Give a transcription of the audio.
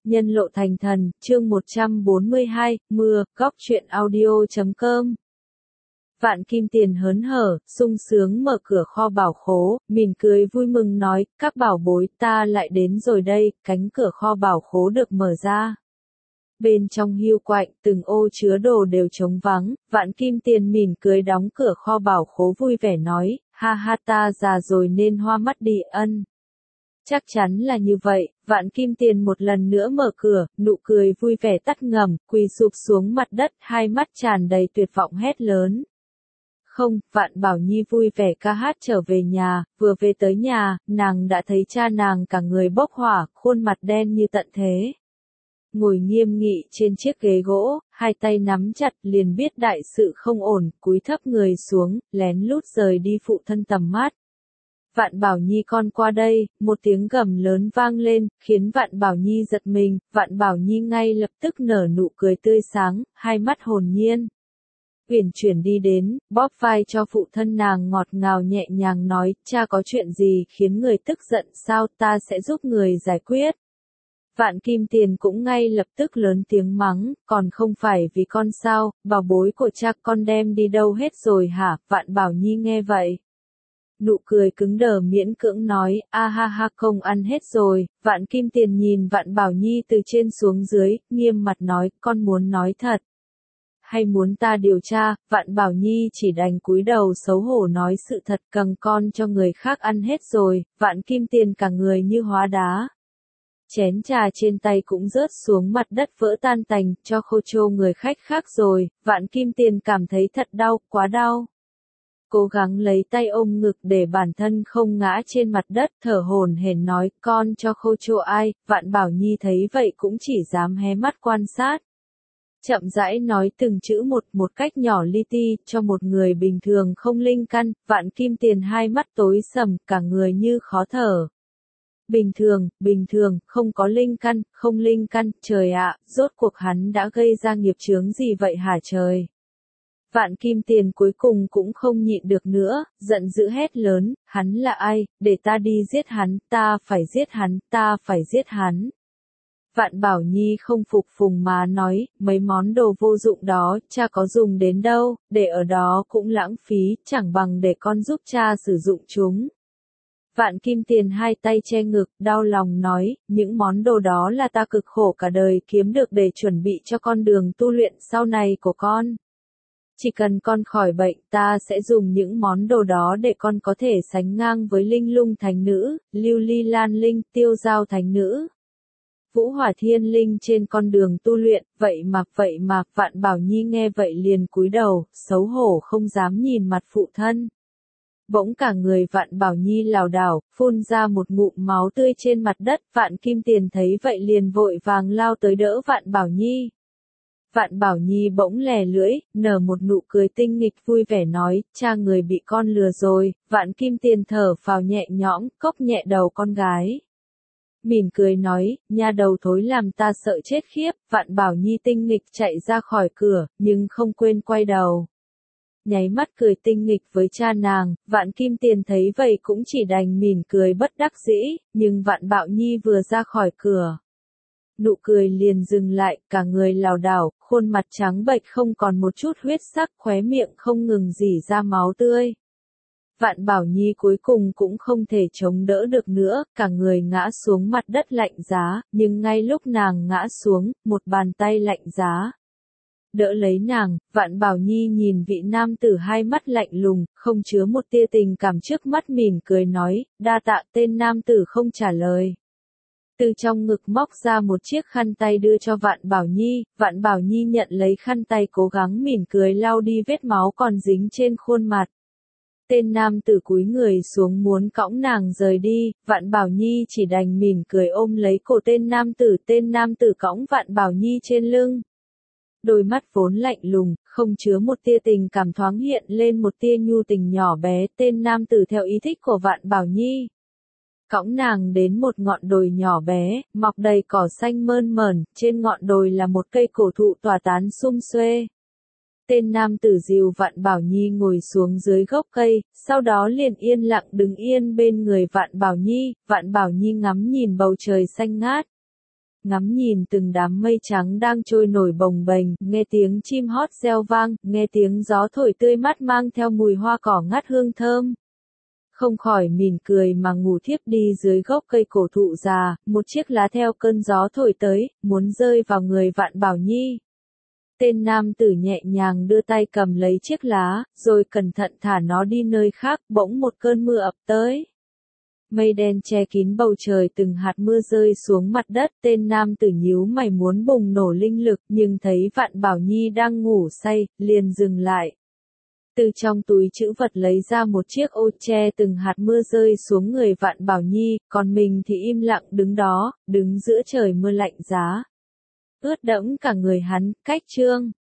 Nhân lộ thành thần, chương 142, mưa, góc truyện audio.com. Vạn Kim Tiền hớn hở, sung sướng mở cửa kho bảo khố, mỉm cười vui mừng nói, các bảo bối, ta lại đến rồi đây, cánh cửa kho bảo khố được mở ra. Bên trong hiu quạnh, từng ô chứa đồ đều trống vắng, Vạn Kim Tiền mỉm cười đóng cửa kho bảo khố vui vẻ nói, ha ha ta già rồi nên hoa mắt đi ân. Chắc chắn là như vậy, Vạn Kim Tiền một lần nữa mở cửa, nụ cười vui vẻ tắt ngầm, quỳ sụp xuống mặt đất, hai mắt tràn đầy tuyệt vọng hét lớn. Không, Vạn Bảo Nhi vui vẻ ca hát trở về nhà, vừa về tới nhà, nàng đã thấy cha nàng cả người bốc hỏa, khuôn mặt đen như tận thế. Ngồi nghiêm nghị trên chiếc ghế gỗ, hai tay nắm chặt liền biết đại sự không ổn, cúi thấp người xuống, lén lút rời đi phụ thân tầm mắt. Vạn Bảo Nhi con qua đây, một tiếng gầm lớn vang lên, khiến Vạn Bảo Nhi giật mình, Vạn Bảo Nhi ngay lập tức nở nụ cười tươi sáng, hai mắt hồn nhiên. Uyển chuyển đi đến, bóp vai cho phụ thân nàng ngọt ngào nhẹ nhàng nói, cha có chuyện gì khiến người tức giận sao ta sẽ giúp người giải quyết. Vạn Kim Tiền cũng ngay lập tức lớn tiếng mắng, còn không phải vì con sao, bảo bối của cha con đem đi đâu hết rồi hả, Vạn Bảo Nhi nghe vậy. Nụ cười cứng đờ miễn cưỡng nói, a ha ha không ăn hết rồi, Vạn Kim Tiền nhìn Vạn Bảo Nhi từ trên xuống dưới, nghiêm mặt nói, con muốn nói thật. Hay muốn ta điều tra, Vạn Bảo Nhi chỉ đành cúi đầu xấu hổ nói sự thật cầm con cho người khác ăn hết rồi, Vạn Kim Tiền cả người như hóa đá. Chén trà trên tay cũng rớt xuống mặt đất vỡ tan tành, cho khô trô người khách khác rồi, Vạn Kim Tiền cảm thấy thật đau, quá đau. Cố gắng lấy tay ôm ngực để bản thân không ngã trên mặt đất, thở hổn hển nói, con cho khô trô ai, Vạn Bảo Nhi thấy vậy cũng chỉ dám hé mắt quan sát. Chậm rãi nói từng chữ một cách nhỏ li ti, cho một người bình thường không linh căn, Vạn Kim Tiền hai mắt tối sầm, cả người như khó thở. Bình thường, không có linh căn, không linh căn, trời ạ, rốt cuộc hắn đã gây ra nghiệp chướng gì vậy hả trời? Vạn Kim Tiền cuối cùng cũng không nhịn được nữa, giận dữ hét lớn, hắn là ai, để ta đi giết hắn, ta phải giết hắn, ta phải giết hắn. Vạn Bảo Nhi không phục phùng mà nói, mấy món đồ vô dụng đó, cha có dùng đến đâu, để ở đó cũng lãng phí, chẳng bằng để con giúp cha sử dụng chúng. Vạn Kim Tiền hai tay che ngực, đau lòng nói, những món đồ đó là ta cực khổ cả đời kiếm được để chuẩn bị cho con đường tu luyện sau này của con. Chỉ cần con khỏi bệnh, ta sẽ dùng những món đồ đó để con có thể sánh ngang với Linh Lung Thánh Nữ, Lưu Ly Lan Linh, Tiêu Giao Thánh Nữ. Vũ Hỏa Thiên Linh trên con đường tu luyện, vậy mà, Vạn Bảo Nhi nghe vậy liền cúi đầu, xấu hổ không dám nhìn mặt phụ thân. Bỗng cả người Vạn Bảo Nhi lảo đảo, phun ra một ngụm máu tươi trên mặt đất, Vạn Kim Tiền thấy vậy liền vội vàng lao tới đỡ Vạn Bảo Nhi. Vạn Bảo Nhi bỗng lè lưỡi, nở một nụ cười tinh nghịch vui vẻ nói, cha người bị con lừa rồi, Vạn Kim Tiền thở phào nhẹ nhõm, cốc nhẹ đầu con gái. Mỉm cười nói, nha đầu thối làm ta sợ chết khiếp, Vạn Bảo Nhi tinh nghịch chạy ra khỏi cửa, nhưng không quên quay đầu. Nháy mắt cười tinh nghịch với cha nàng, Vạn Kim Tiền thấy vậy cũng chỉ đành mỉm cười bất đắc dĩ, nhưng Vạn Bảo Nhi vừa ra khỏi cửa. Nụ cười liền dừng lại, cả người lảo đảo, khuôn mặt trắng bệch không còn một chút huyết sắc, khóe miệng không ngừng rỉ ra máu tươi. Vạn Bảo Nhi cuối cùng cũng không thể chống đỡ được nữa, cả người ngã xuống mặt đất lạnh giá, nhưng ngay lúc nàng ngã xuống, một bàn tay lạnh giá đỡ lấy nàng, Vạn Bảo Nhi nhìn vị nam tử hai mắt lạnh lùng, không chứa một tia tình cảm trước mắt mỉm cười nói, đa tạ tên nam tử không trả lời. Từ trong ngực móc ra một chiếc khăn tay đưa cho Vạn Bảo Nhi nhận lấy khăn tay cố gắng mỉm cười lau đi vết máu còn dính trên khuôn mặt. Tên nam tử cúi người xuống muốn cõng nàng rời đi, Vạn Bảo Nhi chỉ đành mỉm cười ôm lấy cổ tên nam tử cõng Vạn Bảo Nhi trên lưng. Đôi mắt vốn lạnh lùng, không chứa một tia tình cảm thoáng hiện lên một tia nhu tình nhỏ bé, tên nam tử theo ý thích của Vạn Bảo Nhi. Cõng nàng đến một ngọn đồi nhỏ bé, mọc đầy cỏ xanh mơn mởn, trên ngọn đồi là một cây cổ thụ tỏa tán sum xuê. Tên nam tử dìu Vạn Bảo Nhi ngồi xuống dưới gốc cây, sau đó liền yên lặng đứng yên bên người Vạn Bảo Nhi ngắm nhìn bầu trời xanh ngát. ngắm nhìn từng đám mây trắng đang trôi nổi bồng bềnh, nghe tiếng chim hót reo vang, nghe tiếng gió thổi tươi mát mang theo mùi hoa cỏ ngát hương thơm. Không khỏi mỉm cười mà ngủ thiếp đi dưới gốc cây cổ thụ già, một chiếc lá theo cơn gió thổi tới, muốn rơi vào người Vạn Bảo Nhi. Tên nam tử nhẹ nhàng đưa tay cầm lấy chiếc lá, rồi cẩn thận thả nó đi nơi khác, bỗng một cơn mưa ập tới. Mây đen che kín bầu trời, từng hạt mưa rơi xuống mặt đất, tên nam tử nhíu mày muốn bùng nổ linh lực, nhưng thấy Vạn Bảo Nhi đang ngủ say, liền dừng lại. Từ trong túi trữ vật lấy ra một chiếc ô che từng hạt mưa rơi xuống người Vạn Bảo Nhi, còn mình thì im lặng đứng đó, đứng giữa trời mưa lạnh giá. Ướt đẫm cả người hắn, cách chương.